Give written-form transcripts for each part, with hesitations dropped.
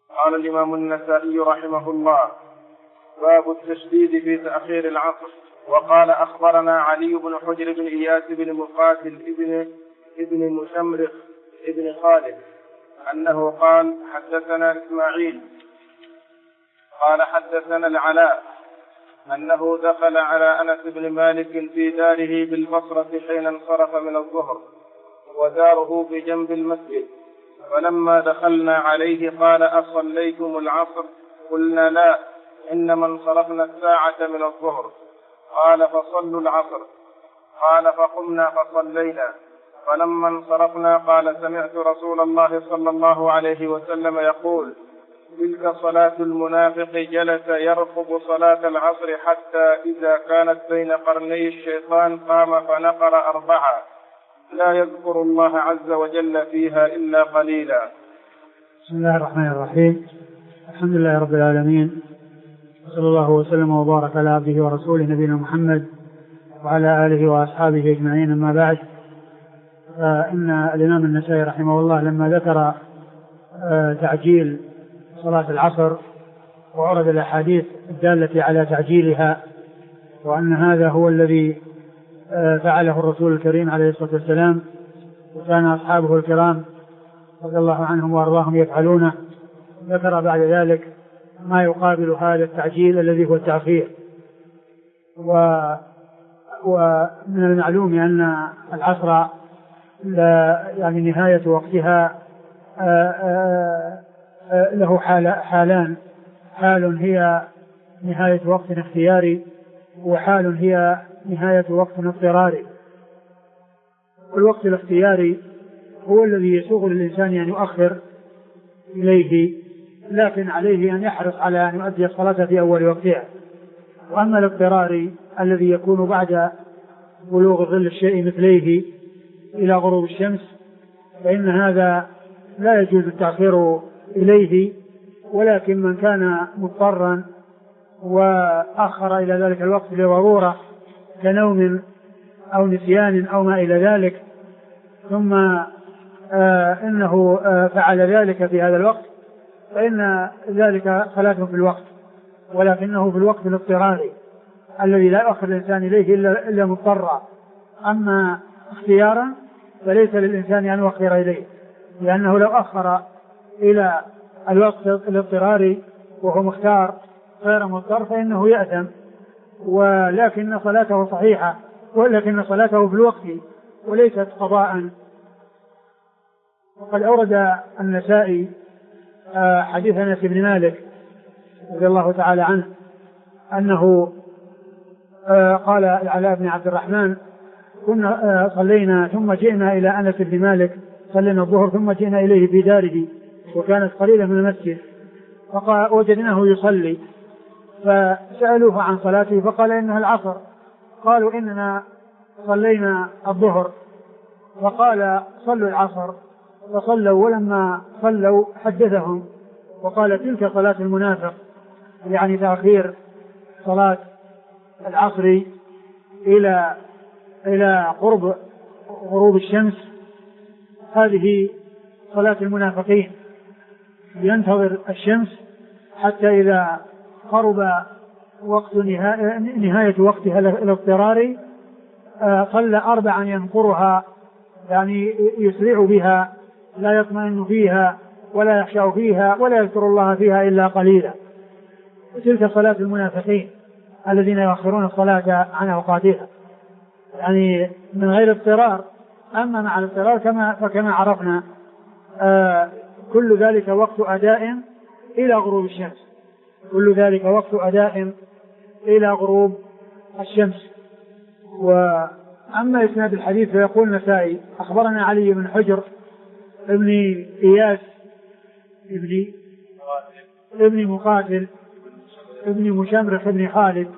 قال الإمام النسائي رحمه الله: باب التشديد في تأخير العصر. وقال: أخبرنا علي بن حجر بن إياس بن مقاتل ابن مشمرخ ابن خالد أنه قال: حدثنا إسماعيل قال: حدثنا العلاء أنه دخل على أنس بن مالك في داره بالبصرة حين انصرف من الظهر، وداره بجنب المسجد، فلما دخلنا عليه قال: أصليتم العصر؟ قلنا: لا، إنما انصرفنا الساعة من الظهر. قال: فصلوا العصر. قال: فقمنا فصلينا. فلما انصرفنا قال: سمعت رسول الله صلى الله عليه وسلم يقول: تلك صلاة المنافق، جلس يرقب صلاة العصر حتى إذا كانت بين قرني الشيطان قام فنقر 4 لا يذكر الله عز وجل فيها إلا قليلا. بسم الله الرحمن الرحيم. الحمد لله رب العالمين، صلى الله وسلم وبارك على عبده ورسوله نبينا محمد وعلى آله وأصحابه أجمعين. أما بعد، فإن الإمام النسائي رحمه الله لما ذكر تعجيل صلاة العصر وعرض الأحاديث الدالة على تعجيلها، وأن هذا هو الذي فعله الرسول الكريم عليه الصلاة والسلام، وكان أصحابه الكرام رضي الله عنهم وأرضاهم يفعلونه، ذكر بعد ذلك ما يقابل هذا التعجيل الذي هو التأخير. ومن المعلوم أن العصر يعني نهاية وقتها له حالان: حال هي نهاية وقت اختياري، وحال هي نهاية وقت اضطراري. الوقت الاختياري هو الذي يسوغ للإنسان أن يؤخر إليه، لكن عليه أن يحرص على أن يؤدي الصلاة في أول وقتها. وأما الاضطراري الذي يكون بعد بلوغ ظل الشيء مثليه إلى غروب الشمس، فإن هذا لا يجوز التأخير إليه، ولكن من كان مضطرا وأخر إلى ذلك الوقت لضرورة كنوم أو نسيان أو ما إلى ذلك، ثم إنه فعل ذلك في هذا الوقت، فإن ذلك صلاة في الوقت، ولكنه في الوقت الاضطراري الذي لا يؤخر الإنسان إليه إلا مضطرا. أما اختيارا فليس للإنسان أن يؤخر إليه، لأنه لو أخر إلى الوقت الاضطراري وهو مختار غير مضطر فإنه يأثم، ولكن صلاته صحيحة، ولكن صلاته في الوقت وليست قضاء. وقد أورد النسائي حديث أنس بن مالك رضي الله تعالى عنه أنه قال العلاء بن عبد الرحمن: كنا صلينا ثم جئنا إلى أنس بن مالك، صلينا الظهر ثم جئنا إليه في داره وكانت قريبة من المسجد، وجدناه يصلي، فسألوه عن صلاته فقال إنها العصر. قالوا: إننا صلينا الظهر. فقال: صلوا العصر. فصلوا، ولما صلوا حدثهم وقال: تلك صلاة المنافق، يعني تأخير صلاة العصر إلى قرب غروب الشمس. هذه صلاة المنافقين، ينتظر الشمس حتى إذا قرب وقت نهاية وقتها الاضطراري صلى 4 ينقرها، يعني يسرع بها، لا يطمئن فيها ولا يخشع فيها ولا يذكر الله فيها إلا قليلا. تلك صلاة المنافقين الذين يؤخرون الصلاة عن أوقاتها، يعني من غير اضطرار. أما مع الاضطرار فكما عرفنا كل ذلك وقت أداء إلى غروب الشمس، كل ذلك وقت أداء إلى غروب الشمس. وأما إسناد الحديث فيقول النسائي: أخبرنا علي بن حجر ابن إياس ابن مقاتل ابن مشمرخ ابن خالد.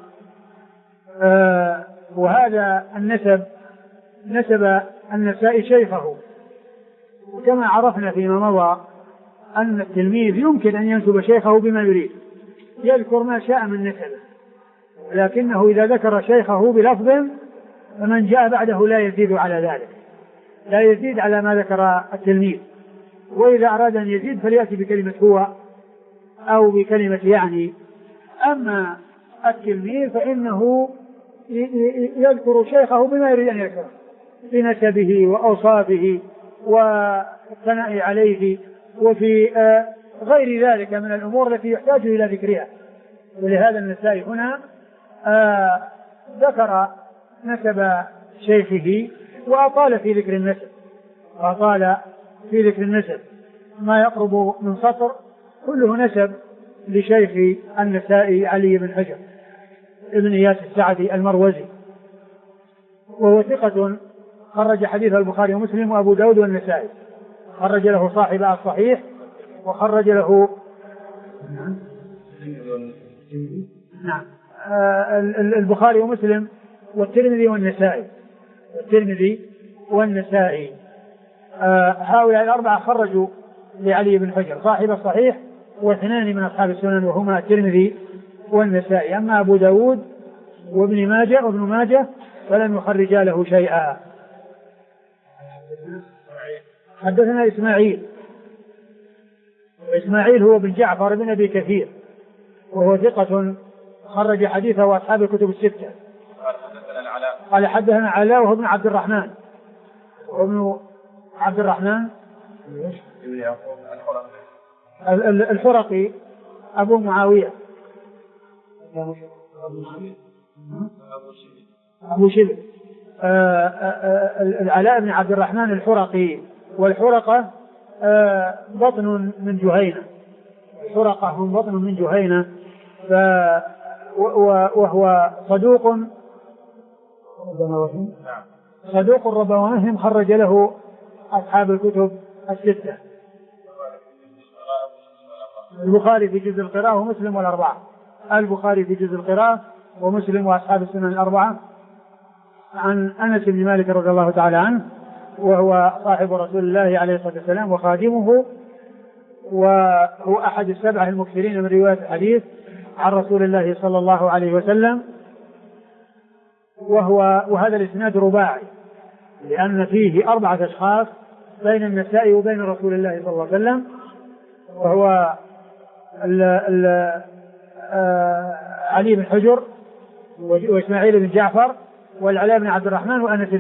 وهذا النسب نسب النسائي شيخه، وكما عرفنا فيما مضى أن التلميذ يمكن أن ينسب شيخه بما يريد، يذكر ما شاء من نسبه، لكنه إذا ذكر شيخه بلفظ فمن جاء بعده لا يزيد على ذلك، لا يزيد على ما ذكر التلميذ. وإذا أراد أن يزيد فليأتي بكلمة هو أو بكلمة يعني. أما التلميذ فإنه يذكر شيخه بما يريد أن يذكره بنسبه وأوصافه والثناء عليه وفي غير ذلك من الأمور التي يحتاج إلى ذكرها. ولهذا النسائي هنا ذكر نسب شيخه وأطال في ذكر النسب، وأطال في ذكر النسب ما يقرب من سطر كله نسب لشيخ النسائي علي بن حجر ابن إياس السعدي المروزي، وهو ثقة خرج حديث البخاري ومسلم وأبو داود والنسائي، خرج له صاحب الصحيح وخرج له نعم البخاري ومسلم والترمذي والنسائي هؤلاء الأربعة خرجوا لعلي بن حجر صاحب الصحيح واثنان من أصحاب السنن وهما الترمذي والنسائي. أما أبو داود وابن ماجه فلم يخرجا له شيئا. حدثنا إسماعيل هو بن جعفر بن أبي كثير وهو ثقة خرج حديثه وأصحاب الكتب الستة. قال حدثنا علاء وهو ابن عبد الرحمن الحرقي أبو معاوية أبو شبل العلاء بن عبد الرحمن الحرقي، والحرقة بطن من جهينة، الحرقة هم بطن من جهينة، وهو صدوق ربوانهم خرج له أصحاب الكتب الستة. البخاري في جزء القراءة ومسلم والأربعة، البخاري في جزء القراءة ومسلم وأصحاب السنن الأربعة. عن أنس بن مالك رضي الله تعالى عنه وهو صاحب رسول الله عليه الصلاة والسلام وخادمه، وهو أحد السبعة المكثرين من رواية الحديث عن رسول الله صلى الله عليه وسلم. وهذا الإسناد رباعي لأن فيه 4 أشخاص بين النسائي وبين رسول الله صلى الله عليه وسلم، وهو علي بن حجر وإسماعيل بن جعفر والعلاء بن عبد الرحمن وأنس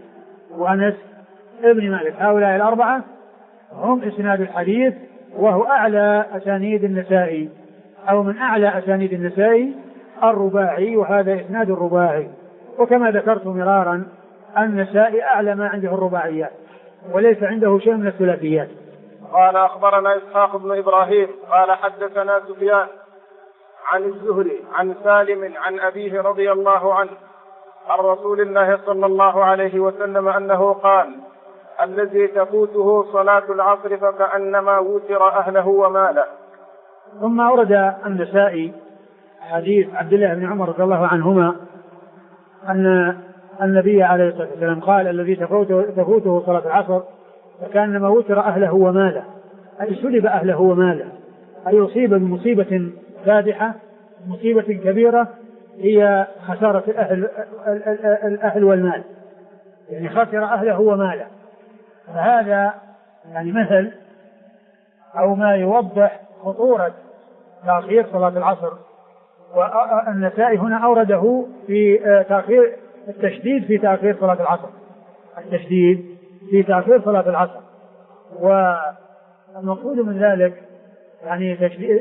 بن مالك. هؤلاء الأربعة هم إسناد الحديث، وهو أعلى أسانيد النسائي أو من أعلى أسانيد النسائي الرباعي، وهذا إسناد الرباعي. وكما ذكرت مرارا النسائي أعلى ما عنده الرباعيات وليس عنده شيء من الثلاثيات. قال أخبرنا إسحاق بن إبراهيم قال حدثنا سفيان عن الزهري عن سالم عن أبيه رضي الله عنه عن رسول الله صلى الله عليه وسلم أنه قال: الذي تفوته صلاة العصر فكأنما وتر أهله وماله. ثم أورد النسائي حديث عبد الله بن عمر رضي الله عنهما أن النبي عليه الصلاة والسلام قال: الذي تفوته صلاة العصر فكأنما وتر أهله وماله، أي سلب أهله وماله، أي يصيب بمصيبة فادحة، مصيبة كبيرة هي خسارة الأهل والمال، يعني خسر أهله وماله. فهذا يعني مثل أو ما يوضح خطورة تأخير صلاة العصر. والنسائي هنا أورده في تأخير التشديد في تأخير صلاة العصر، التشديد في تأخير صلاة العصر. والمقصود من ذلك يعني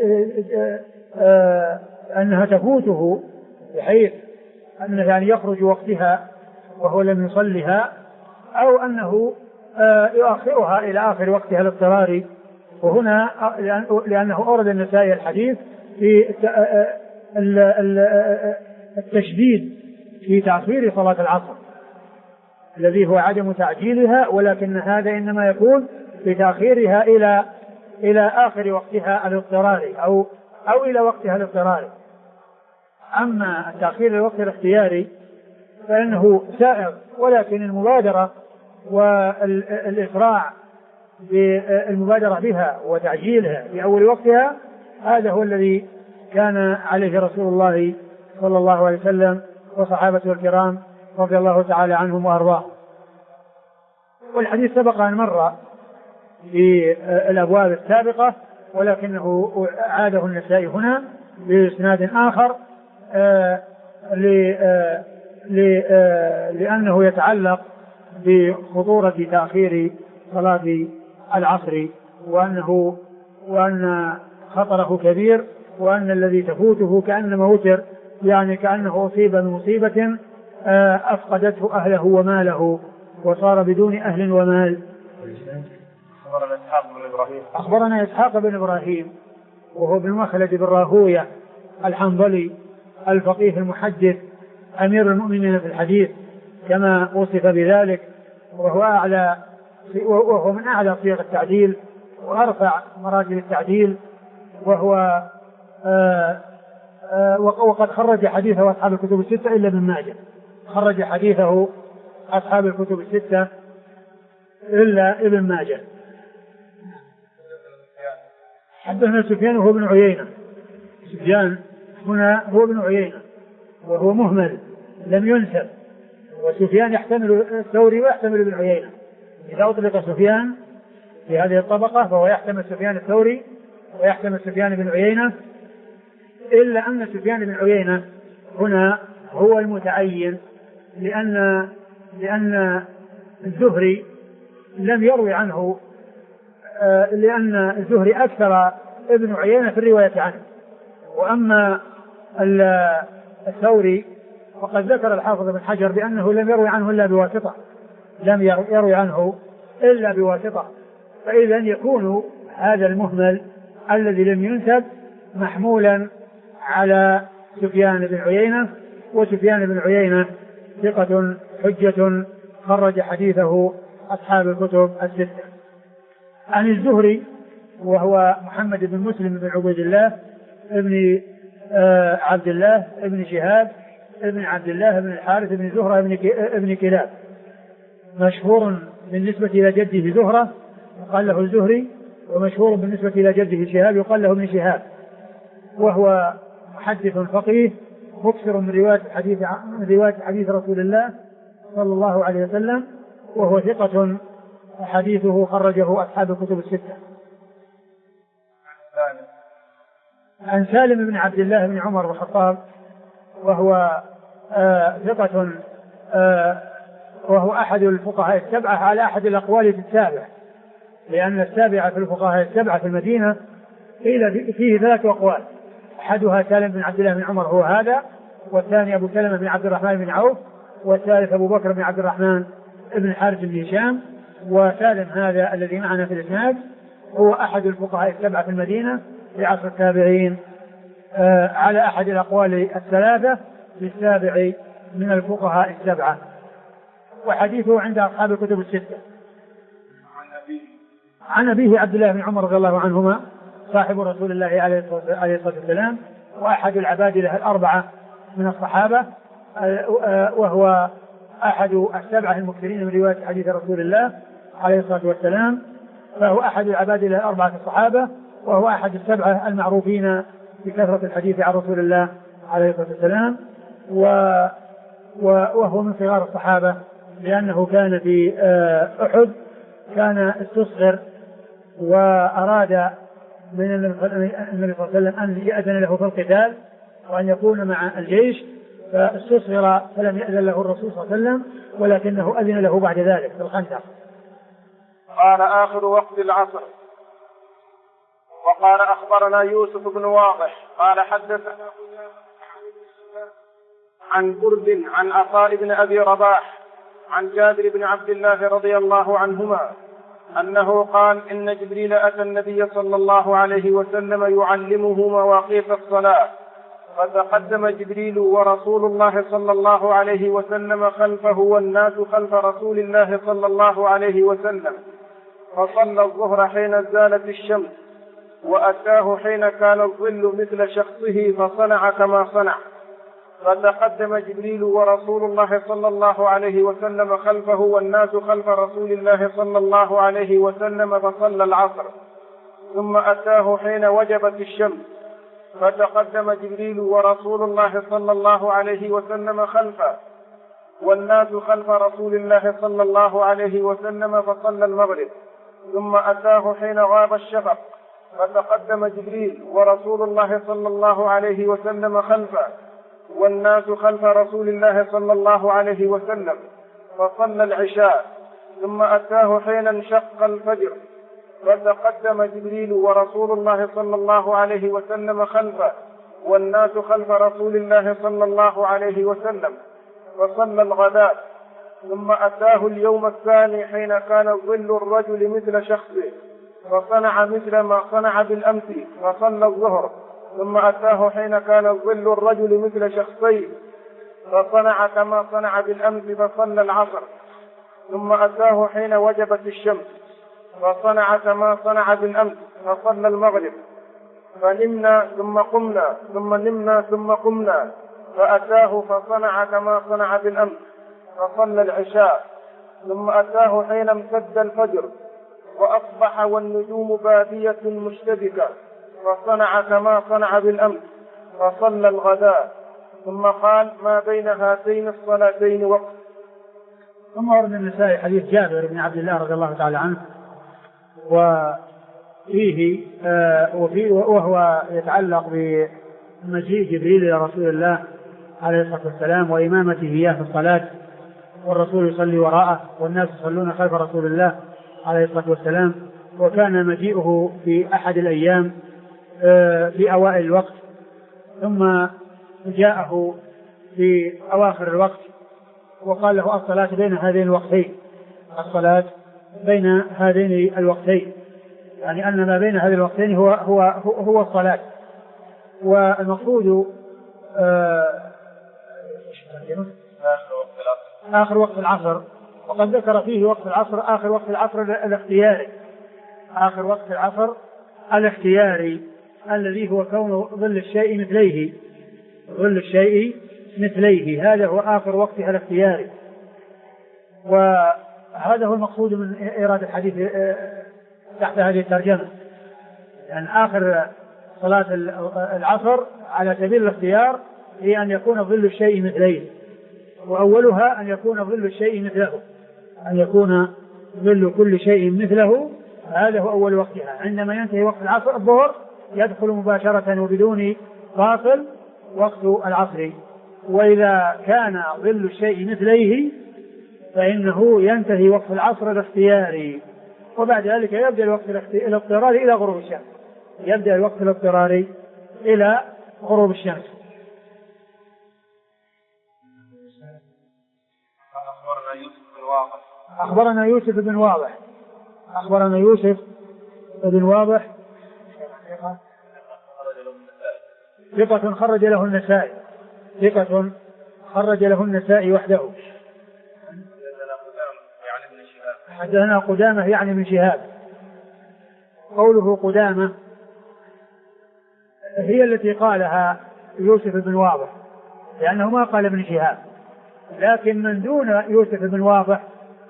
أنها تفوته بحيث أنه يعني يخرج وقتها وهو لم يصلها، أو أنه يؤخرها إلى آخر وقتها الاضطراري. وهنا لأنه أورد النسائي الحديث في التشديد في تأخير صلاة العصر الذي هو عدم تعجيلها، ولكن هذا إنما يكون في تأخيرها إلى آخر وقتها الاضطراري أو إلى وقتها الاضطراري. أما التأخير للوقت الاختياري فإنه سائغ، ولكن المبادرة والإسراع بالمبادرة بها وتعجيلها في أول وقتها هذا هو الذي كان عليه رسول الله صلى الله عليه وسلم وصحابته الكرام رضي الله تعالى عنهم وأرضاهم. والحديث سبق أن مر في الأبواب السابقة، ولكنه عاده النسائي هنا بإسناد آخر لأنه يتعلق بخطورة تأخير صلاة العصر، وأن خطره كبير، وأن الذي تفوته كأنما وتر، يعني كأنه أصيب بمصيبة أفقدته أهله وماله وصار بدون أهل ومال. أخبرنا إسحاق بن إبراهيم وهو بن مخلد بن راهوية الحنظلي الفقيه المحدث أمير المؤمنين في الحديث كما وصف بذلك، وهو من أعلى صيغ التعديل وأرفع مراتب التعديل، وقد خرج حديثه أصحاب الكتب الستة إلا ابن ماجه، خرج حديثه أصحاب الكتب الستة إلا ابن ماجه. حدثنا سفيان وهو ابن عيينة، سفيان هنا هو ابن عيينة وهو مهمل لم ينسب، وسفيان يحتمل الثوري ويحتمل ابن عيينة، إذا أطلق سفيان في هذه الطبقة فهو يحتمل سفيان الثوري ويحتمل سفيان بن عيينة، إلا أن سفيان بن عيينة هنا هو المتعين، لأن الزهري لم يروي عنه، لأن الزهري أكثر ابن عيينة في الرواية عنه. وأما الثوري وقد ذكر الحافظ بن حجر بأنه لم يروي عنه إلا بواسطة، لم يروي عنه إلا بواسطة، فإذا يكون هذا المهمل الذي لم ينسب محمولا على سفيان بن عيينة، وسفيان بن عيينة ثقة حجة خرج حديثه أصحاب الكتب الستة. عن الزهري وهو محمد بن مسلم بن عبيد الله ابن عبد الله ابن شهاب ابن عبد الله بن الحارث بن زهرة ابن كلاب، مشهور بالنسبة إلى جده زهرة يقال له الزهري، ومشهور بالنسبة إلى جده شهاب يقال له ابن شهاب، وهو محدث فقيه مكثر من رواية حديث رسول الله صلى الله عليه وسلم، وهو ثقة حديثه خرجه أصحاب الكتب الستة. عن سالم بن عبد الله بن عمر بن الخطاب وهو ثقة، وهو أحد الفقهاء السبعة على أحد الأقوال في السابع، لأن السابعة في الفقهاء السبعة في المدينة فيه ثلاث أقوال، أحدها سالم بن عبد الله بن عمر هو هذا، والثاني أبو سلمة بن عبد الرحمن بن عوف، والثالث أبو بكر بن عبد الرحمن بن الحارث بن هشام. وسالم هذا الذي معنا في الإسناد هو أحد الفقهاء السبعة في المدينة في عصر التابعين على أحد الأقوال الثلاثة للسابع من الفقهاء السبعة، وحديثه عند أصحاب الكتب الستة. عن أبيه عبد الله بن عمر رضي الله عنهما صاحب رسول الله عليه الصلاة والسلام، وأحد العبادلة الأربعة من الصحابة، وهو أحد السبعة المكثرين من رواية حديث رسول الله عليه الصلاة والسلام، فهو أحد العبادلة الأربعة الصحابة، وهو أحد السبعة المعروفين بكثرة الحديث عن رسول الله عليه الصلاة والسلام، وهو من صغار الصحابة، لأنه كان في أحد كان استصغر، وأراد من النبي صلى الله عليه وسلم أن يأذن له في القتال وأن يكون مع الجيش، فاستصغر فلم يأذن له الرسول صلى الله عليه وسلم، ولكنه أذن له بعد ذلك في الخندق. قال آخر وقت العصر. وقال أخبرنا يوسف بن واضح قال حدثنا عن برد عن عطاء بن أبي رباح عن جابر بن عبد الله رضي الله عنهما أنه قال إن جبريل أتى النبي صلى الله عليه وسلم يعلمه مواقيت الصلاة، فتقدم جبريل ورسول الله صلى الله عليه وسلم خلفه والناس خلف رسول الله صلى الله عليه وسلم، فصلى الظهر حين زالت الشمس، وأتاه حين كان الظل مثل شخصه فصنع كما صنع، فتقدم جبريل ورسول الله صلى الله عليه وسلم خلفه والناس خلف رسول الله صلى الله عليه وسلم، فصلى العصر، ثم أتاه حين وجبت الشمس، فتقدم جبريل ورسول الله صلى الله عليه وسلم خلفه والناس خلف رسول الله صلى الله عليه وسلم، فصلى المغرب، ثم أتاه حين غاب الشفق، فتقدم جبريل ورسول الله صلى الله عليه وسلم خلفه والناس خلف رسول الله صلى الله عليه وسلم، فصلى العشاء ثم أتاه حين انشق الفجر، فتقدم جبريل ورسول الله صلى الله عليه وسلم خلفه والناس خلف رسول الله صلى الله عليه وسلم، فصلى الغداء ثم أتاه اليوم الثاني حين كان ظل الرجل مثل شخصه، فصنع مثل ما صنع بالأمس، فصلى الظهر ثم أتاه حين كان ظل الرجل مثل شخصين، فصنع كما صنع بالأمس، فصلى العصر ثم أتاه حين وجبت الشمس، فصنع كما صنع بالأمس، فصلى المغرب، فنمنا ثم قمنا ثم نمنا ثم قمنا، فأتاه فصنع كما صنع بالأمس، فصلى العشاء ثم أتاه حين امتد الفجر وأصبح والنجوم بادية مشتبكة، فصنع كما صنع بالأمس، فصلى الغداء ثم قال: ما بين هاتين الصلاتين وقت. ثم ورد النسائي حديث جابر بن عبد الله رضي الله تعالى عنه، وفيه وهو يتعلق بمجيء جبريل إلى رسول الله عليه الصلاة والسلام وإمامته إياه في الصلاة، والرسول يصلي وراءه والناس يصلون خلف رسول الله عليه الصلاة والسلام. وكان مجيئه في أحد الأيام في أوائل الوقت، ثم جاءه في أواخر الوقت وقال له: الصلاة بين هذين الوقتين، الصلاة بين هذين الوقتين، يعني أن ما بين هذين الوقتين هو الصلاة. والمقصود آخر وقت العصر، وقد ذكر فيه وقت العصر آخر وقت العصر الاختياري، آخر وقت العصر الاختياري الذي هو كون ظل الشيء مثليه، ظل الشيء مثليه، هذا هو آخر وقتها الاختياري. وهذا هو المقصود من إيراد الحديث تحت هذه الترجمة، يعني آخر صلاة العصر على سبيل الاختيار هي أن يكون ظل الشيء مثليه، وأولها أن يكون ظل الشيء مثله، أن يكون ظل كل شيء مثله، هذا هو أول وقتها. عندما ينتهي وقت العصر الظهر يدخل مباشرة وبدون فاصل وقت العصر. وإذا كان ظل الشيء مثليه فإنه ينتهي وقت العصر الاختياري، وبعد ذلك يبدأ الوقت الاضطراري إلى غروب الشمس، يبدأ الوقت الاضطراري إلى غروب الشمس. أخبرنا يوسف بن واضح، أخبرنا يوسف بن واضح ثقة خرج له النسائي، ثقة خرج له النسائي وحده. حدثنا قدامة يعني من شهاب. قوله قدامة هي التي قالها يوسف بن واضح، لأنه ما قال ابن شهاب، لكن من دون يوسف بن واضح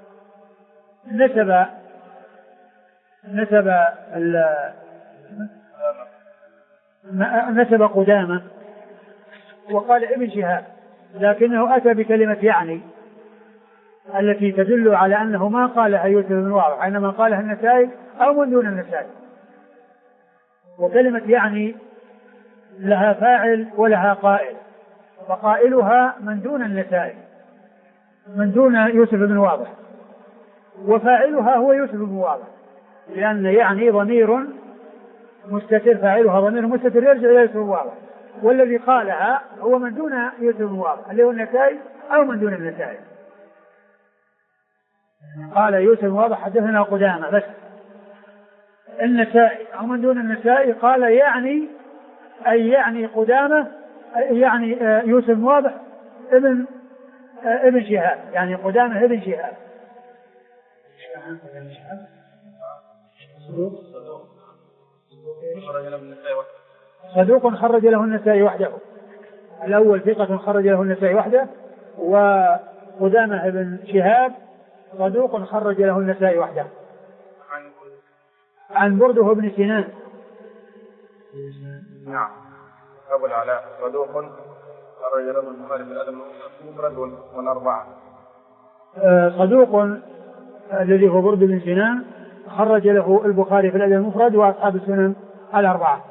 نسب قدامة وقال ابن شهاب، لكنه أتى بكلمة يعني التي تدل على أنه ما قالها يوسف بن واضح، إنما قالها النسائي أو من دون النسائي. وكلمة يعني لها فاعل ولها قائل، فقائلها من دون النسائي، من دون يوسف بن واضح، وفاعلها هو يوسف بن واضح، لأن يعني ضمير مستتر، فاعلها ضمير مستتر يرجع إلى يوسف بن واضح، والذي قالها هو من دون يوسف بن واضح اللي هو النسائي أو من دون النسائي. قال يوسف بن واضح حدثنا قدامة بس، النسائي أو من دون النسائي قال يعني أي يعني قدامة يعني يوسف بن واضح ابن شهاب، يعني قدامة ابن شهاب. صدوق خرج له النسائي وحده، الأول ثقة خرج له النسائي وحده، وقدامة ابن شهاب صدوق خرج له النسائي وحده. عن برده بن سنان. نعم. أبو العلاء صدوق خرج له البخاري في الأدب المفرد والأربعة. صدوق الذي هو برد بن سنان خرج له البخاري في الأدب المفرد وأصحاب السنن الأربعة.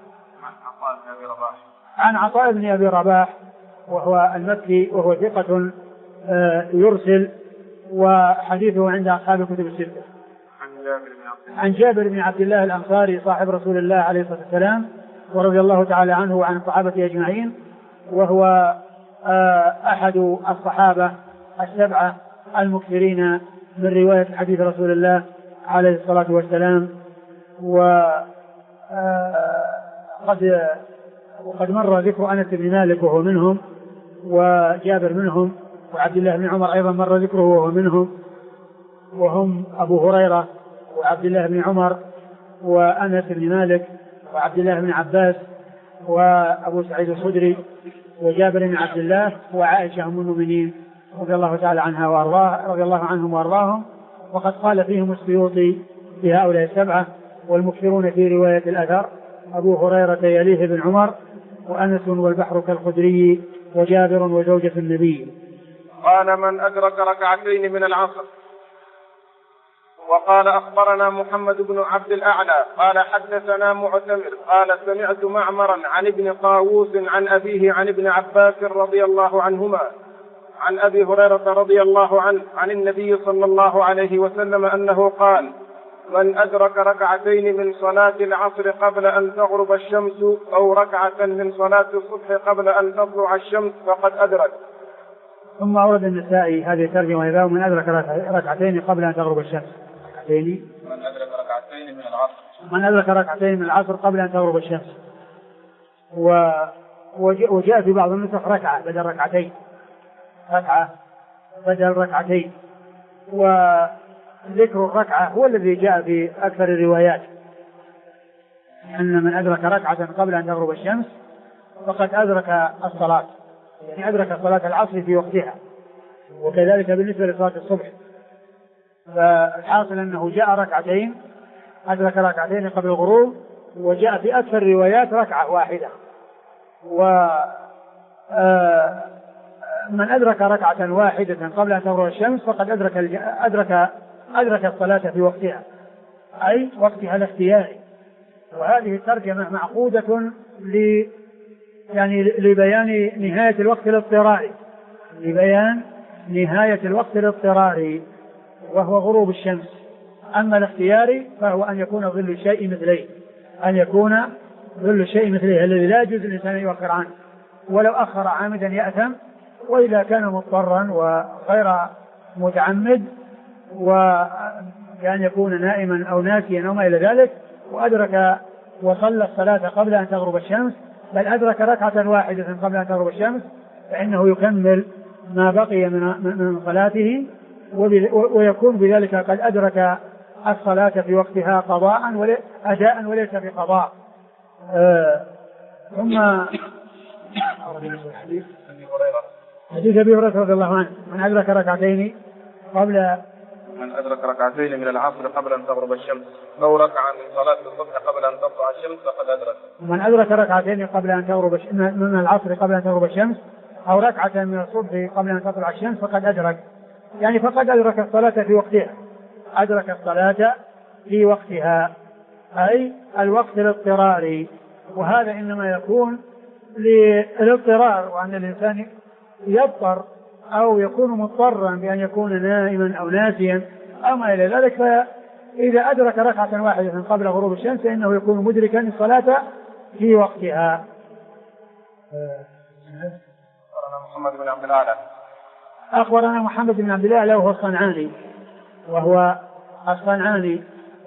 عن عطاء بن أبي رباح وهو المكي وهو ثقة يرسل وحديثه عند أصحاب الكتب الستة. عن جابر بن عبد الله الأنصاري صاحب رسول الله عليه الصلاة والسلام ورضي الله تعالى عنه وعن الصحابة أجمعين، وهو أحد الصحابة السبعة المكثرين من رواية حديث رسول الله عليه الصلاة والسلام. وقد مر ذكر أنس بن مالك وهو منهم، وجابر منهم، وعبد الله بن عمر أيضا مر ذكره وهو منهم، وهم أبو هريرة وعبد الله بن عمر وأنس بن مالك وعبد الله بن عباس وأبو سعيد الخدري وجابر بن عبد الله وعائشة أم المؤمنين رضي الله تعالى عنها وأرضاها، رضي الله عنهم وأرضاهم. وقد قال فيهم السيوطي في هؤلاء السبعة والمكثرون في رواية الأثر أبو هريرة يليه بن عمر وأنس والبحر كالخدري وجابر وزوجة النبي. قال من أدرك ركعتين من العصر. وقال أخبرنا محمد بن عبد الأعلى قال حدثنا معتمر قال سمعت معمرا عن ابن طاووس عن أبيه عن ابن عباس رضي الله عنهما عن أبي هريرة رضي الله عنه عن النبي صلى الله عليه وسلم أنه قال من أدرك ركعتين من صلاة العصر قبل أن تغرب الشمس أو ركعة من صلاة الصبح قبل أن تطلع الشمس فقد أدرك. ثم أورد النسائي هذه الترجمة إذا من أدرك ركعتين قبل أن تغرب الشمس. من أدرك ركعتين من العصر. من أدرك ركعتين من العصر قبل أن تغرب الشمس. وجاء في بعض النسخ ركعة بدل ركعتين. ركعة بدل ركعتين. وذكر الركعة هو الذي جاء في أكثر الروايات أن من أدرك ركعة قبل أن تغرب الشمس فقد أدرك الصلاة، يعني أدرك صلاة العصر في وقتها. وكذلك بالنسبة لصلاة الصبح، فالحاصل أنه جاء ركعتين، أدرك ركعتين قبل الغروب، وجاء في أكثر الروايات ركعة واحدة. من أدرك ركعة واحدة قبل أن تغرب الشمس فقد أدرك الصلاة في وقتها، أي وقتها الاختياري. وهذه الترجمة معقودة لبيان نهاية الوقت الاضطراري، لبيان نهاية الوقت الاضطراري وهو غروب الشمس. أما الاختياري فهو أن يكون ظل الشيء مثليه، أن يكون ظل الشيء مثليه الذي لا يجوز الإنسان أن يؤخر عنه، ولو أخر عامدا يأثم، وإذا كان مضطرا وغير متعمد وكان يكون نائما أو ناسيا أو ما إلى ذلك وأدرك وصلى الصلاة قبل أن تغرب الشمس، بل أدرك ركعة واحدة قبل أن تغرب الشمس، فإنه يكمل ما بقي من صلاته، ويكون بذلك قد أدرك الصلاة في وقتها قضاء أداء وليس بقضاء. ثم حديث أبي هريرة رضي الله عنه من أدرك ركعتين من العصر قبل أن تغرب الشمس أو ركعة من صلاة الصبح قبل أن تطلع الشمس فقد أدرك. من أدرك ركعتين قبل أن تغرب من العصر قبل أن تغرب الشمس أو ركعة من الصبح قبل أن تطلع الشمس فقد أدرك، يعني فقد أدرك الصلاة في وقتها، أدرك الصلاة في وقتها، أي الوقت الاضطراري. وهذا إنما يكون للاضطرار، وأن الإنسان يضطر أو يكون مضطرا بأن يكون نائما أو ناسيا أو ما إلى ذلك، فإذا أدرك ركعة واحدة قبل غروب الشمس فإنه يكون مدركا الصلاة في وقتها. محمد بن عبد الأعلى أخبرنا محمد بن عبد الأعلى وهو الصنعاني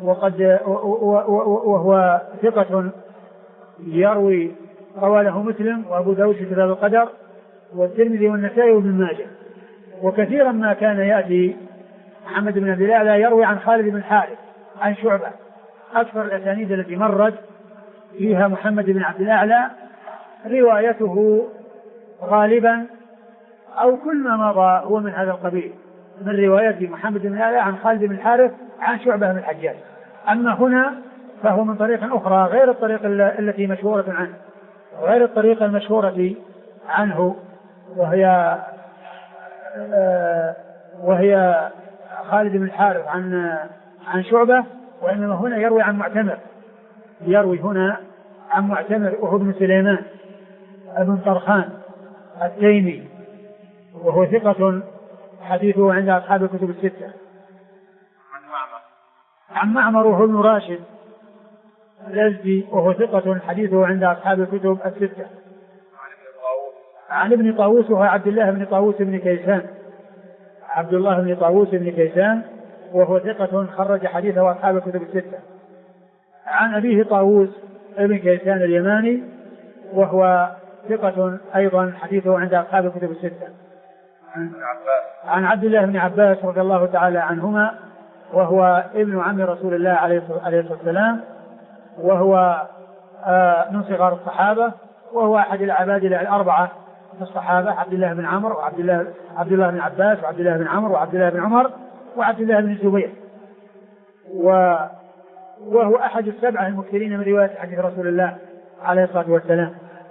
وهو ثقة يروي قواله مسلم وأبو داود في كتاب القدر والترمذي والنسائي وابن ماجه. وكثيرا ما كان يأتي محمد بن عبد الأعلى يروي عن خالد بن حارث عن شعبة. أكثر الأسانيد التي مرت فيها محمد بن عبد الأعلى روايته غالبا أو كل ما مضى هو من هذا القبيل، من رواية محمد بن الأعلى عن خالد بن الحارث عن شعبة بن الحجاج. أما هنا فهو من طريق أخرى غير الطريق التي مشهورة عنه، غير الطريقة المشهورة عنه، وهي خالد بن الحارث عن شعبة، وإنما هنا يروي عن معتمر، يروي هنا عن معتمر وهو ابن سليمان ابن طرخان التيمي، وهو ثقة حديثه عند أصحاب الكتب الستة. عن معمر وهو ابن راشد الأزدي وهو ثقة حديثه عند أصحاب الكتب الستة. عن ابن طاووس وهو عبد الله بن طاووس بن كيسان، عبد الله بن طاووس بن كيسان وهو ثقة خرج حديثه أصحاب الكتب الستة. عن أبيه طاووس ابن كيسان اليماني وهو ثقة أيضا حديثه عند أصحاب الكتب الستة. عن عبد الله بن عباس رضي الله تعالى عنهما وهو ابن عم رسول الله عليه الصلاة والسلام، وهو من صغار الصحابة، وهو أحد العبادل الأربعة في الصحابة، عبد الله بن عمرو وعبد الله بن عباس وعبد الله بن عمرو وعبد الله بن عمر وعبد الله بن الزبير، وهو أحد السبعة المكثرين من رواية حديث رسول الله عليه الصلاة والسلام.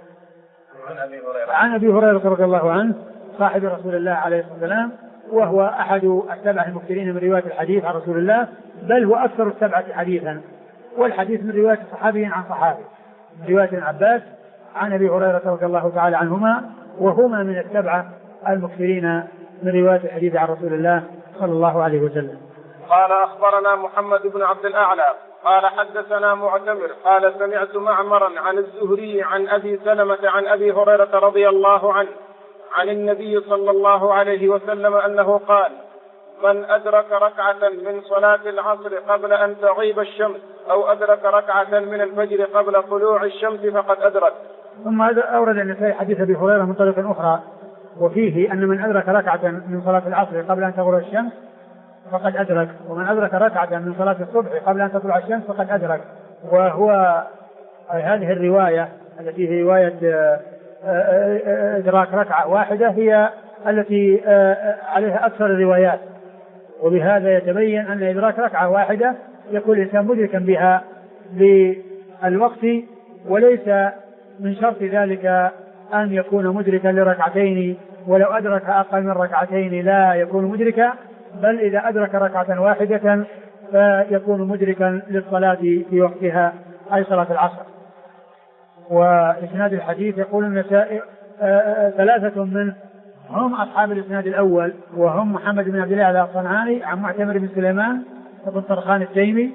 عن أبي هريرة رضي الله عنه صاحب رسول الله عليه الصلاة والسلام، وهو أحد السبعة المكثرين من رواية الحديث عن رسول الله، بل هو أكثر السبعة حديثا، والحديث من رواية صحابي عن صحابي، من رواية ابن عباس عن أبي هريرة رضي الله تعالى عنهما، وهما من السبعة المكثرين من رواية الحديث عن رسول الله صلى الله عليه وسلم. قال أخبرنا محمد بن عبد الأعلى قال حدثنا معتمر قال سمعت معمرا عن الزهري عن أبي سلمة عن أبي هريرة رضي الله عنه عن النبي صلى الله عليه وسلم أنه قال: من أدرك ركعة من صلاة العصر قبل أن تغيب الشمس أو أدرك ركعة من الفجر قبل طلوع الشمس فقد أدرك. ثم أورد النسائي حديث أبي هريرة من طريق أخرى، وفيه أن من أدرك ركعة من صلاة العصر قبل أن تغرب الشمس فقد أدرك، ومن أدرك ركعة من صلاة الصبح قبل أن تطلع الشمس فقد أدرك. وهو هذه الرواية التي هي رواية إدراك ركعة واحدة هي التي عليها أكثر الروايات، وبهذا يتبين أن إدراك ركعة واحدة يكون الإنسان مدركا بها للوقت، وليس من شرط ذلك أن يكون مدركا لركعتين، ولو أدرك أقل من ركعتين لا يكون مدركا، بل إذا أدرك ركعة واحدة فيكون مدركا للصلاة في وقتها، أي صلاة العصر. وإسناد الحديث يقول النسائي ثلاثة من هم أصحاب الإسناد الأول، وهم محمد بن عبد الله الصنعاني عن معتمر بن سليمان بن طرخان التيمي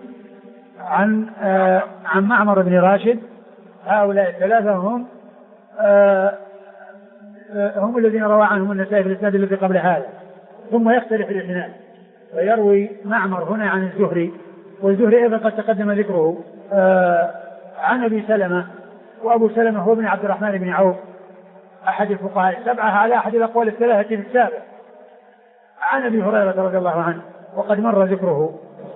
عن معمر بن راشد. هؤلاء الثلاثة هم الذين روى عنهم النسائي في الإسناد الذي قبل هذا. ثم يختلف الإسناد ويروي معمر هنا عن الزهري، والزهري أيضا قد تقدم ذكره عن أبي سلمة، وأبو سلمة هو ابن عبد الرحمن بن عوف أحد الفقهاء السبعة على أحد الأقوال الثلاثة في السابع، عن أبي هريرة رضي الله عنه وقد مر ذكره.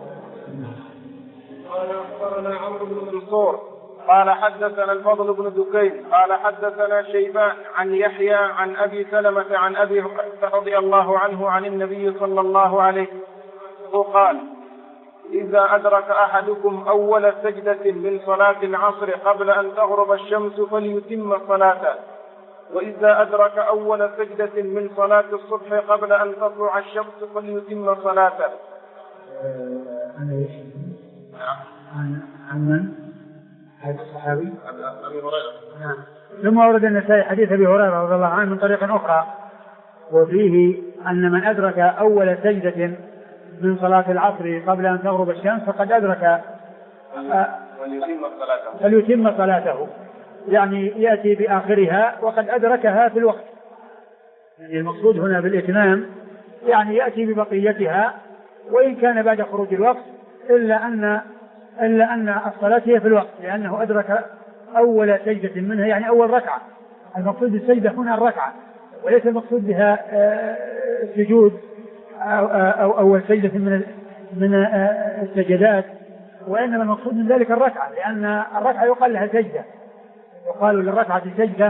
قال أخبرنا عمرو بن منصور قال حدثنا الفضل بن دكين قال حدثنا شيبان عن يحيى عن أبي سلمة عن أبي هريرة رضي الله عنه عن النبي صلى الله عليه وسلم قال: إذا أدرك أحدكم أول سجدة من صلاة العصر قبل أن تغرب الشمس فليتم صلاته، وإذا أدرك أول سجدة من صلاة الصبح قبل أن تطلع الشمس فليتم صلاته. عن من؟ هذا الصحابي أبي هريرة. نعم. ثم ورد النسائي حديث أبي هريرة رضي الله عنه من طريق أخرى، وفيه أن من أدرك أول سجدة من صلاة العصر قبل أن تغرب الشمس فقد أدرك فليتم صلاته، يعني يأتي بآخرها وقد أدركها في الوقت. يعني المقصود هنا بالإتمام يعني يأتي ببقيتها وإن كان بعد خروج الوقت، إلا أن الصلاة هي في الوقت، لأنه أدرك أول سجدة منها يعني أول ركعة. المقصود بالسجدة هنا الركعة، وليس المقصود بها السجود أو أول سجدة من السجدات، وإنما المقصود من ذلك الركعة، لأن الركعة يقال لها سجدة، يقال للركعة سجدة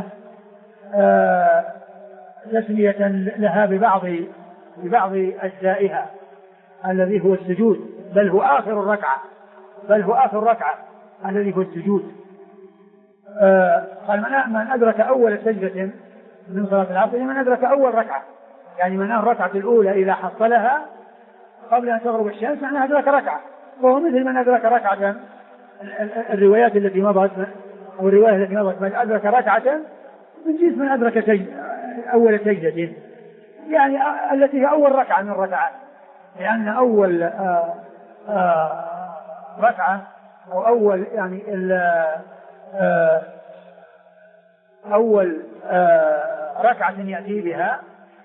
تسمية لها ببعض أجزائها الذي هو السجود، بل هو آخر الركعة الذي هو السجود. قال من أدرك أول سجدة من صلاة العصر من أدرك أول ركعة، يعني من الركعة الأولى إذا حصلها قبل أن تغرب الشمس يعني أدرك ركعة، وهو مثل من أدرك ركعة الروايات التي مضت أو الرواية التي مضت من أدرك ركعة من جنس من أدرك أول سجدة، يعني التي هي أول ركعة من الركعات، لأن أول ركعة أو أول يعني أول ركعة يأتي بها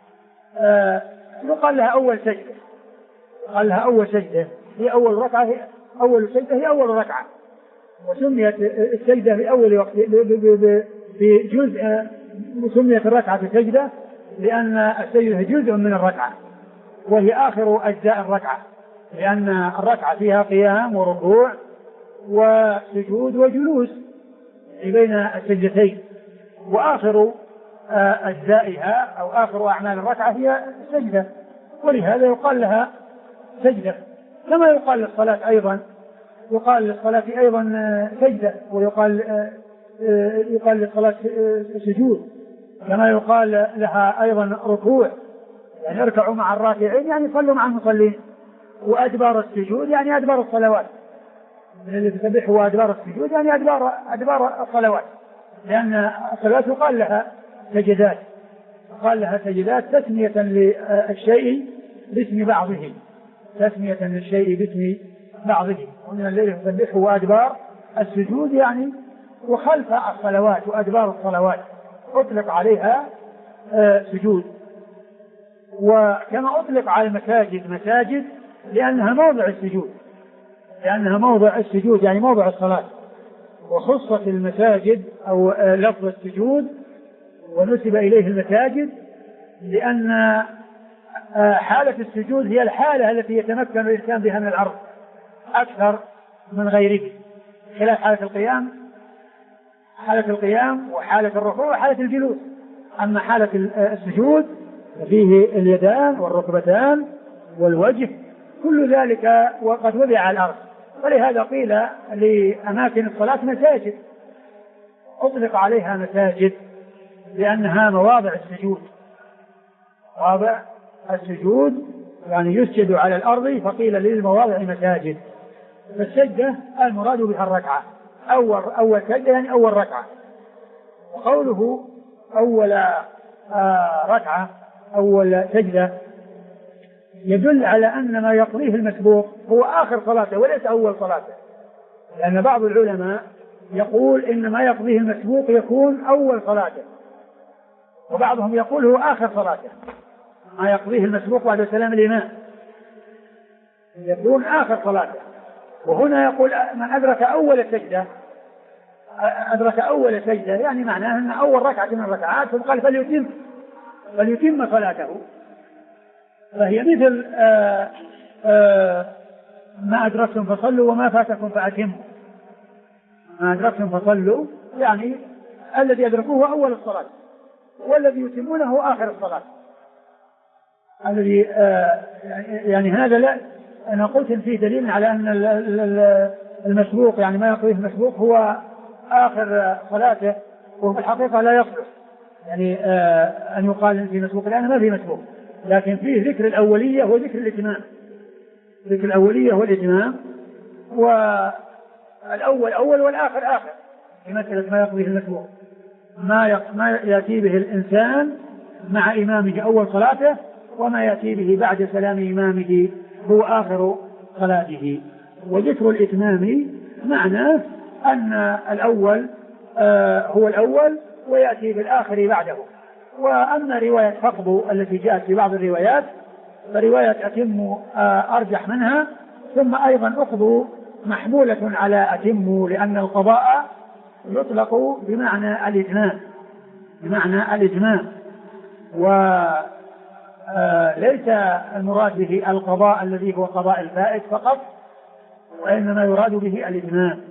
يقال لها أول سجدة، قال لها أول سجدة هي أول ركعة، هي أول سجدة هي أول ركعة، وسميت السجدة في أول وقت بجزء، سميت الركعة سجدة لأن السجدة جزء من الركعة وهي آخر أجزاء الركعة، لأن الركعة فيها قيام وركوع وسجود وجلوس بين السجدتين، وآخر أجزائها أو آخر أعمال الركعة هي السجدة، ولهذا يقال لها سجدة، كما يقال للصلاة أيضا، يقال للصلاة أيضا سجدة، ويقال للصلاة سجود، كما يقال لها أيضا ركوع، يعني اركعوا مع الراكعين يعني صلوا مع المصلين، وأدبار السجود يعني أدبار الصلوات، من اللي تسبحه وأدبار السجود يعني أدبار الصلوات، لأن الصلوات يقال لها سجدات، قال لها سجدات تسمية للشيء باسم بعضه، تسمية للشيء باسم بعضه، ومن الليل تسبحه وأدبار السجود يعني وخلف الصلوات وأدبار الصلوات أطلق عليها سجود. وكما أطلق على المساجد مساجد لأنها موضع السجود، لأنها موضع السجود يعني موضع الصلاة، وخصت المساجد أو لفظ السجود ونسب إليه المساجد لأن حالة السجود هي الحالة التي يتمكن الإنسان بها من الأرض أكثر من غيره، خلاف حالة القيام وحالة الركوع وحالة الجلوس. أما حالة السجود فيه اليدان والركبتان والوجه كل ذلك وقد وضع على الأرض، ولهذا قيل لأماكن الصلاة مساجد، أطلق عليها مساجد لأنها مواضع السجود، مواضع السجود يعني يسجد على الأرض، فقيل للمواضع مساجد. فالسجدة المراد بها الركعة، أول سجدة يعني أول ركعة، وقوله أول ركعة أول سجدة يدل على أن ما يقضيه المسبوق هو آخر صلاته وليس أول صلاته، لأن بعض العلماء يقول إن ما يقضيه المسبوق يكون أول صلاته، وبعضهم يقول هو آخر صلاته، ما يقضيه المسبوق بعد سلام الإمام يكون آخر صلاته. وهنا يقول من أدرك أول سجدة يعني معناه أن أول ركعة من الركعات، فقال فليتم صلاته، فهي مثل ما أدركتم فصلوا وما فاتكم فأتموا، ما أدركتم فصلوا يعني الذي أدركوه أول الصلاة، والذي يتمونه آخر الصلاة، الذي يعني هذا لا أنا قلت فيه دليل على أن المسبوق يعني ما يقضيه المسبوق هو آخر صلاته، وفي الحقيقة لا يصلح يعني أن يقال في مسبوق، لأن ما في مسبوق، لكن فيه ذكر الأولية وذكر الإتمام، ذكر الأولية والإتمام، والأول أول والآخر آخر في مسألة ما يقضيه المسبوق، ما يأتي به الإنسان مع إمامه أول صلاته، وما يأتي به بعد سلام إمامه هو آخر صلاته. وذكر الإتمام معناه أن الأول هو الأول ويأتي بالآخر بعده. وأما رواية فقد التي جاءت في بعض الروايات فرواية أتم أرجح منها، ثم أيضا أخذ محمولة على أتم، لأن القضاء يطلق بمعنى الإتمام، وليس المراد به القضاء الذي هو قضاء الفائت فقط، وإنما يراد به الإتمام.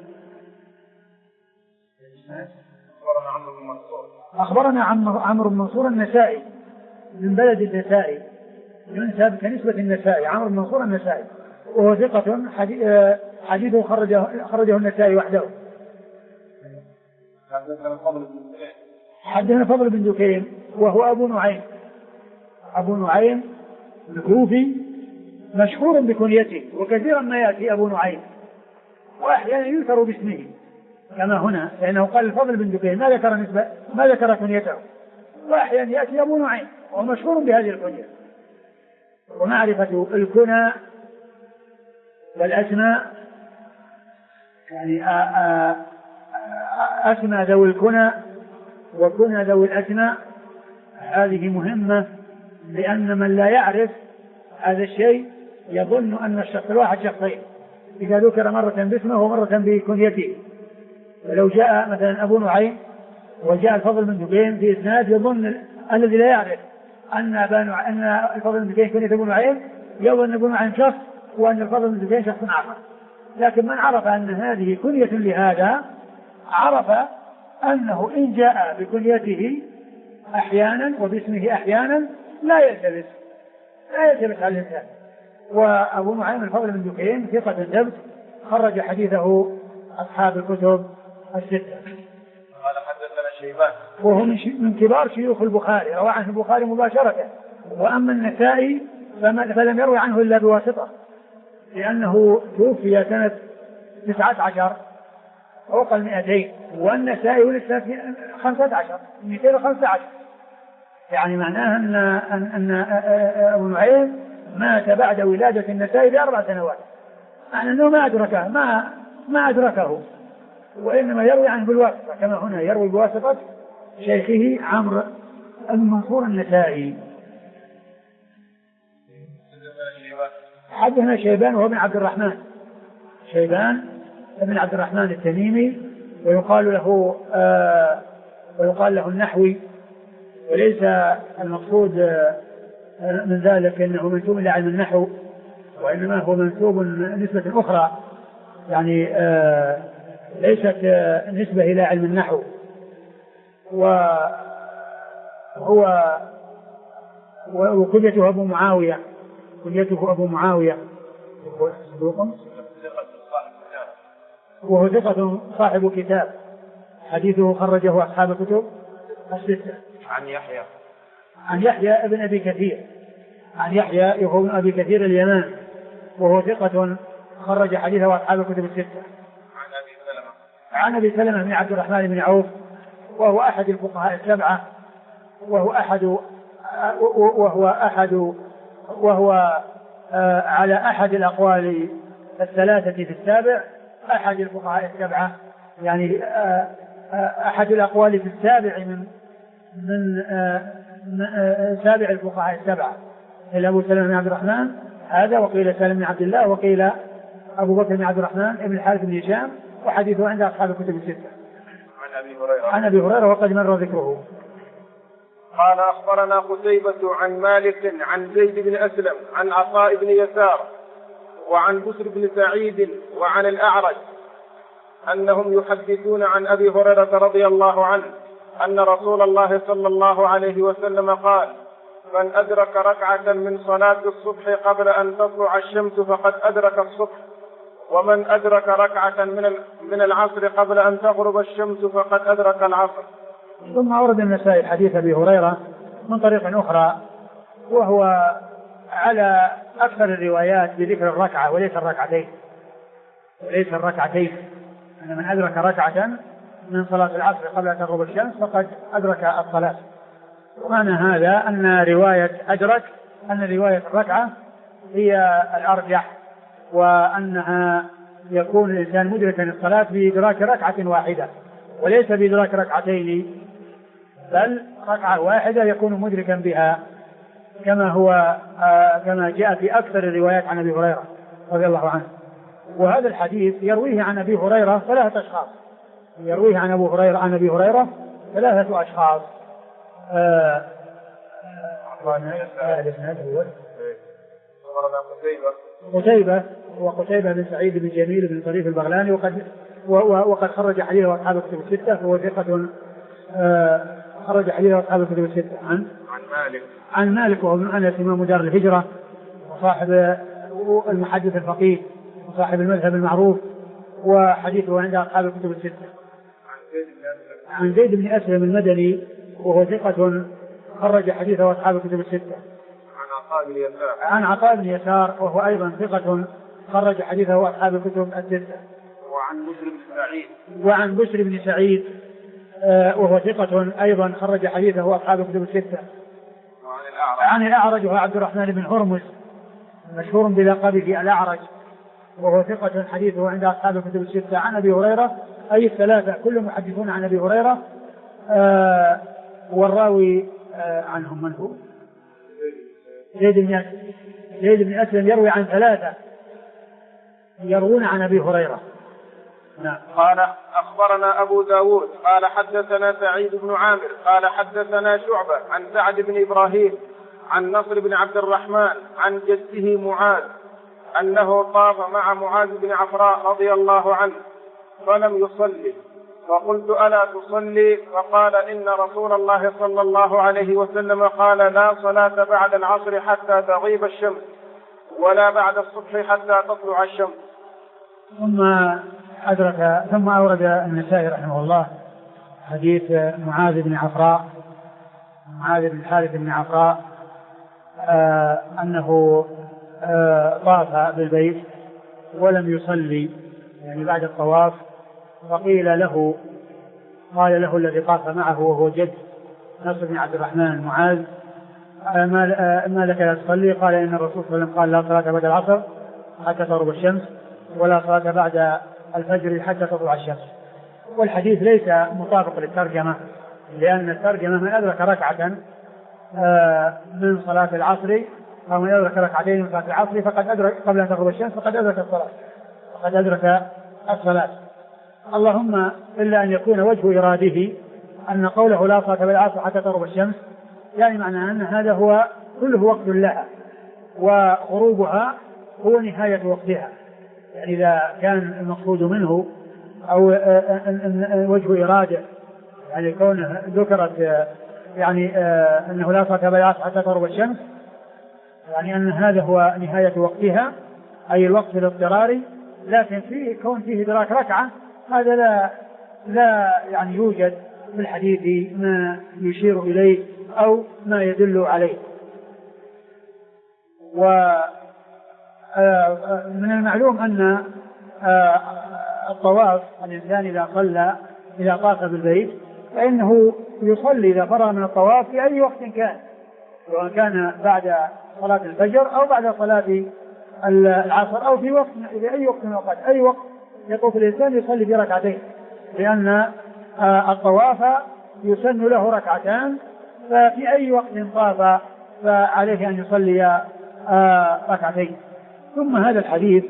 أخبرنا عمرو بن منصور النسائي من بلد النسائي، ينسب كنسبة النسائي، عمرو بن منصور النسائي، وهو ثقة حديثه خرجه النسائي وحده. حدثنا فضل بن دكين وهو أبو نعيم الكوفي مشهور بكنيته، وكثيرا ما يأتي أبو نعيم وأحيانا يذكر باسمه كما هنا، لأنه قال الفضل بن دكين ما ذكر كنيته. وأحيانا يأتي أبو نعيم وهو مشهور بهذه الكنية. ومعرفة الكنى والأسماء يعني أسماء ذوي الكنى وكنى ذوي الأسماء هذه مهمة، لأن من لا يعرف هذا الشيء يظن أن الشخص الواحد شخصين إذا ذكر مرة باسمه ومرة بكنيته. ولو جاء مثلا أبو نعيم وجاء الفضل بن دكين في إسناد يظن الذي لا يعرف أن الفضل بن دكين كنية أبو نعيم يظن أبو نعيم شخص وأن الفضل بن دكين شخص آخر. لكن من عرف أن هذه كنية لهذا عرف أنه إن جاء بكنيته أحيانا وباسمه أحيانا لا يلتبس على الإنسان. وأبو نعيم الفضل بن دكين ثقة ثبت خرج حديثه أصحاب الكتب الستة. قال حدثنا شيبان وهو من كبار شيوخ البخاري، روى عنه البخاري مباشرة. وأما النسائي فلم يروي عنه إلا بواسطة، لأنه توفي سنة 19 فوق 200، والنسائي ولد سنة 15 215. يعني معناها أن أبو نعيم مات بعد ولادة النسائي ب4 سنوات، معنى أنه ما أدركه، وإنما يروي عنه بالواسطة كما هنا يروي بواسطة شيخه عمرو بن منصور النسائي. حدثنا شيبان وهو بن عبد الرحمن، شيبان بن عبد الرحمن التميمي، ويقال له النحوي، وليس المقصود من ذلك أنه منسوب إلى علم النحو، وإنما هو منسوب نسبة أخرى، يعني ليست نسبة إلى علم النحو. وكنيته أبو معاوية، وهو ثقة صاحب كتاب، حديثه خرجه أصحاب الكتب الستة. عن يحيى ابن أبي كثير، عن يحيى ابن أبي كثير اليماني، وهو ثقة خرج حديثه أصحاب الكتب الستة. عن أبي سلمة بن عبد الرحمن بن عوف، وهو أحد الفقهاء السبعة، وهو على أحد الأقوال الثلاثة في السابع، أحد الفقهاء السبعة، يعني أحد الأقوال في السابع من سابع الفقهاء السبعة، إلى أبو سلمة بن عبد الرحمن هذا، وقيل سالم بن عبد الله، وقيل أبو بكر بن عبد الرحمن ابن الحارث بن هشام، وحديثه عند أصحاب الكتب الستة. عن أبي هريرة وقد مر ذكره. قال أخبرنا قتيبة عن مالك عن زيد بن أسلم عن عطاء بن يسار وعن بسر بن سعيد وعن الأعرج أنهم يحدثون عن أبي هريرة رضي الله عنه أن رسول الله صلى الله عليه وسلم قال: من أدرك ركعة من صلاة الصبح قبل أن تطلع الشمس فقد أدرك الصبح، ومن أدرك ركعة من العصر قبل أن تغرب الشمس فقد أدرك العصر. ثم أورد النسائي حديث أبي هريرة من طريق أخرى، وهو على أكثر الروايات بذكر الركعة وليس الركعتين، أن من أدرك ركعة من صلاة العصر قبل أن تغرب الشمس فقد أدرك الصلاة. ومعنى هذا أن رواية الركعة هي الأرجح، وأنها يكون الإنسان مدركا للصلاة بإدراك ركعة واحدة وليس بإدراك ركعتين، بل ركعة واحدة يكون مدركا بها، كما جاء في أكثر الروايات عن أبي هريرة رضي الله عنه. وهذا الحديث يرويه عن أبي هريرة 3 أشخاص، يرويه عن أبي هريرة 3 أشخاص. قتيبة وقتيبة بن سعيد بن جميل بن طريف البغلاني، وقد خرج حديثه أصحاب الكتب الستة، فهو ثقة خرج حديثه أصحاب الكتب الستة. عن مالك وهو من أنس إمام دار الهجرة وصاحب المحدث الفقيه وصاحب المذهب المعروف، وحديثه عند أصحاب الكتب الستة. عن زيد بن أسلم المدني وهو ثقة خرج حديثه أصحاب الكتب الستة. عن عطاء بن يسار وهو أيضا ثقة خرج حديثه أصحاب الكتب الستة. وعن بسر بن سعيد وهو ثقة أيضا خرج حديثه أصحاب الكتب الستة. عن الأعرج وهو عبد الرحمن بن هرمز مشهور بلقبه الأعرج وهو ثقة حديثه عند أصحاب الكتب الستة. عن أبي هريرة أي الثلاثة كلهم محدثون عن أبي هريرة والراوي عنهم من هو؟ زيد بن أسلم يروي عن ثلاثة يروون عن أبي هريرة. نعم. قال أخبرنا أبو داود قال حدثنا سعيد بن عامر قال حدثنا شعبة عن سعد بن إبراهيم عن نصر بن عبد الرحمن عن جده معاذ أنه طاف مع معاذ بن عفراء رضي الله عنه فلم يصلي فقلت ألا تصلي فقال إن رسول الله صلى الله عليه وسلم قال لا صلاة بعد العصر حتى تغيب الشمس ولا بعد الصبح حتى تطلع الشمس. ثم أورد النسائي رحمه الله حديث معاذ بن عفراء معاذ بن الحارث بن عفراء أنه طاف بالبيت ولم يصلي يعني بعد الطواف فقيل له قال له الذي طاف معه وهو جد نصر بن عبد الرحمن معاذ ما لك لا تصلي؟ قال إن الرسول صلى الله عليه وسلم قال لا صلاة بعد العصر حتى تغرب الشمس ولا صلاة بعد الفجر حتى تطلع الشمس. والحديث ليس مطابق للترجمة لأن الترجمة من أدرك ركعة من صلاة العصر أو من أدرك ركعتين من صلاة العصر فقد أدرك قبل أن تغرب الشمس فقد أدرك الصلاة اللهم إلا أن يكون وجه إراده أن قوله لا صلاة بالعصر حتى تغرب الشمس يعني معنى أن هذا هو كله وقت لها وغروبها هو نهاية وقتها. يعني إذا كان المقصود منه أو وجه إرادة يعني كونه ذكرت يعني أنه لا صلاة بالعصر حتى تغرب الشمس يعني أن هذا هو نهاية وقتها أي الوقت الاضطراري لكن فيه إدراك ركعة هذا لا يعني يوجد في الحديث ما يشير إليه أو ما يدل عليه. ومن المعلوم أن الطواف الإنسان إذا طاف بالبيت فإنه يصلي إذا فرغ من الطواف في أي وقت كان سواء كان بعد صلاة الفجر أو بعد صلاة العصر أو في أي وقت من الأوقات أي وقت يطوف الإنسان يصلي بركعتين لأن الطواف يسن له ركعتان ففي أي وقت طاف فعليه أن يصلي ركعتين. ثم هذا الحديث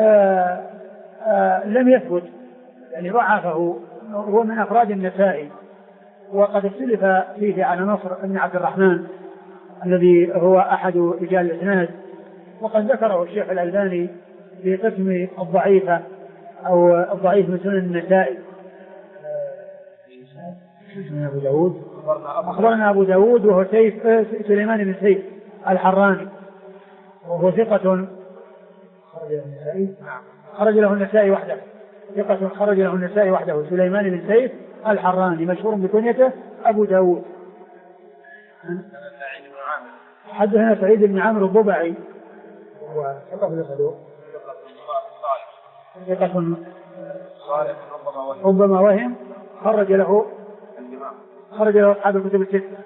لم يثبت يعني ضعفه هو من أفراد النسائي وقد اختلف فيه على نصر بن عبد الرحمن الذي هو أحد رجال الإسناد وقد ذكره الشيخ الألباني في قسم الضعيفة أو الضعيف من سنن النسائي. أخبرنا أبو داود وهو سليمان بن سيف الحراني وهو ثقة خرج له النسائي وحده ثقة خرج له النسائي وحده سليمان بن سيف الحراني مشهور بكنيته أبو داود. حدثنا سعيد بن عامر الضبعي وثقة ربما وهم خرج له أصحاب الكتب الستة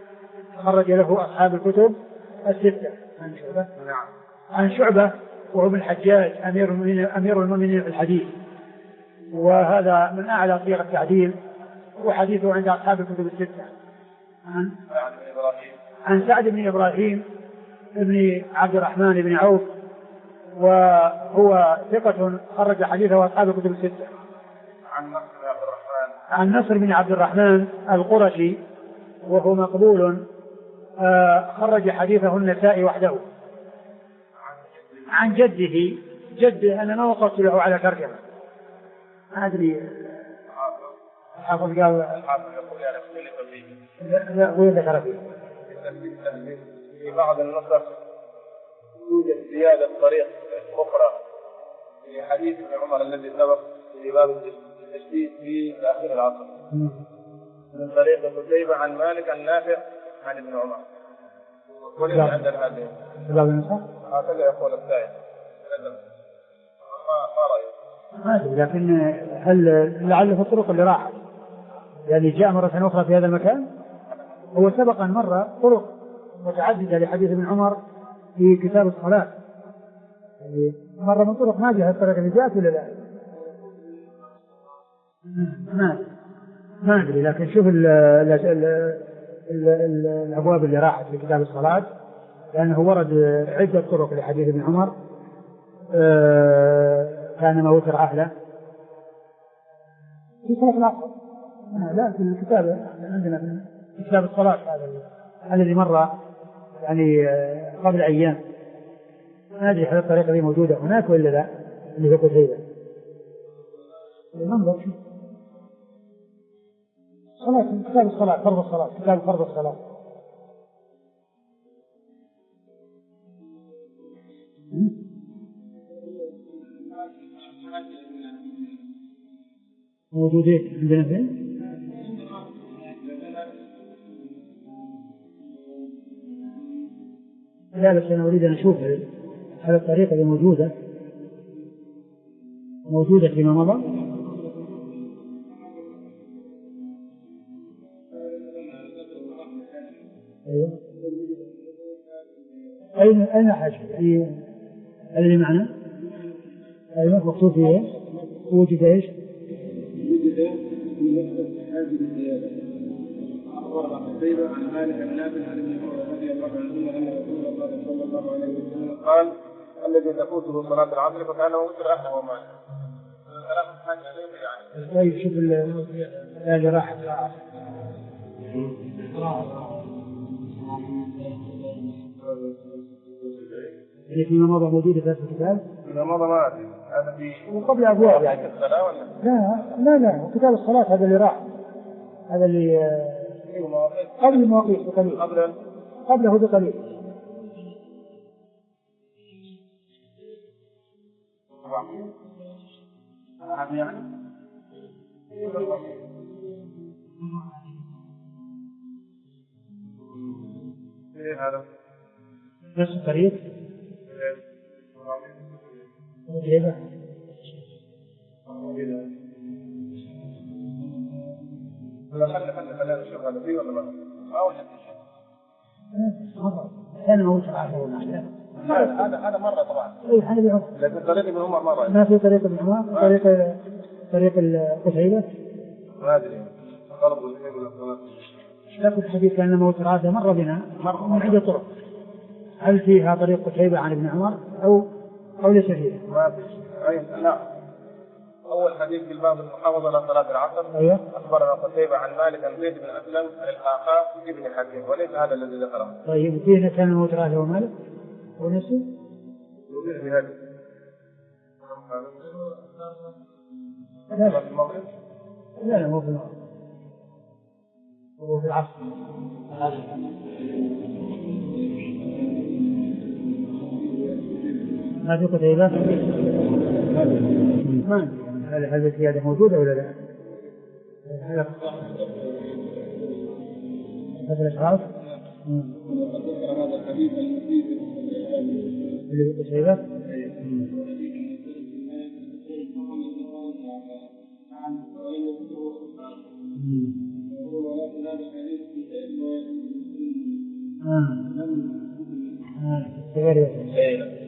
عن شعبة وهو ابن الحجاج أمير المؤمنين في الحديث وهذا من أعلى صيغ التعديل وحديثه عند أصحاب الكتب الستة. عن سعد بن إبراهيم ابن عبد الرحمن بن عوف وهو ثقة خرج حديثه أصحاب الكتب الستة. عن نصر بن عبد الرحمن القرشي وهو مقبول خرج حديثه النسائي وحده. عن جده أنا ما وقفت له على ترجمة ما أدري الحافظ قال يقول يعني اختلف فيه لا وين ذكر فيه في بعض النسخ يوجد زيادة طريق أخرى في حديث ابن عمر الذي سبق في باب التشديد في تأخير العصر من طريق قتيبة عن مالك عن نافع عن ابن عمر وليس عندنا هذه هكذا يقول السائل ما رأيه ما أدري، لكن هل لعله في الطرق اللي راحت يعني جاء مرة أخرى في هذا المكان؟ هو سبق أن مر طرق متعددة لحديث ابن عمر في كتاب الصلاة، يعني مر من طرق ما جاء الطريقة اللي جاءت ولا لا؟ ما أدري، لكن شوف الأبواب اللي راحت في كتاب الصلاة، لأنه ورد عدة طرق لحديث ابن عمر كان ما وتر أهله في صلاة العصر. لا في الكتاب عندنا في كتاب الصلاة هذا الذي مر يعني قبل أيام. ما أدري هل الطريقة دي موجودة هناك ولا لا اللي هي قتيبة. المنظر صلاة كتاب الصلاة فرض الصلاة، كتاب فرض الصلاة. موجودين عندنا فين؟ لا بس أنا أريد أن أشوف هل الطريقة اللي موجودة فيما مضى. أين حاجة اللي معنا؟ أيوة مكتوب فيه إيش؟ وجد إيش؟ وجد في مكتب هذه الزيادة. أخبرنا قتيبة عن مالك بن نافع عن ابن عمر رضي الله عنهما أن رسول الله صلى الله عليه وسلم قال: الذي تفوته صلاة العصر فكان وتر أهله وماله. ثلاث حاجات يعني. طيب شوف اللي راح اللي فيما مضى موجودة في الكتاب؟ فيما مضى ما أدري هذا في وقبل أبواب يعني الصلاة ولا؟ لا كتاب الصلاة هذا اللي راح، هذا اللي قبل المواقيت بقليل، قبله بقليل. هذا نفس الطريق كيف؟ خلينا نشوف هذا فيه ولا ما؟ كان موجود هذا مرة طبعا. لكن طريق ابن عمر مرة. ما في طريق ابن عمر، طريق قتيبة. ما أدري. لكن الحديث كان موت هذا مر بنا من عدة طرق. هل فيها طريق قتيبة عن ابن عمر أو ليس فيها؟ ما في. لا. أول حديث في الباب المحافظة على صلاة العصر. أيوه. أخبرنا قتيبة عن مالك عن زيد بن أسلم عن الخاقان ابن حكيم وليس هذا الذي ذكره. طيب فينا كان موت هذا ومالك ونسي؟ في هذا. لا مو في المغرب. هو في العصر. ما في قتيبة؟ ما هذه الزيادة موجودة ولا لا؟ هذا الأشخاص؟ هذا الحديث اللي في قتيبة؟ غير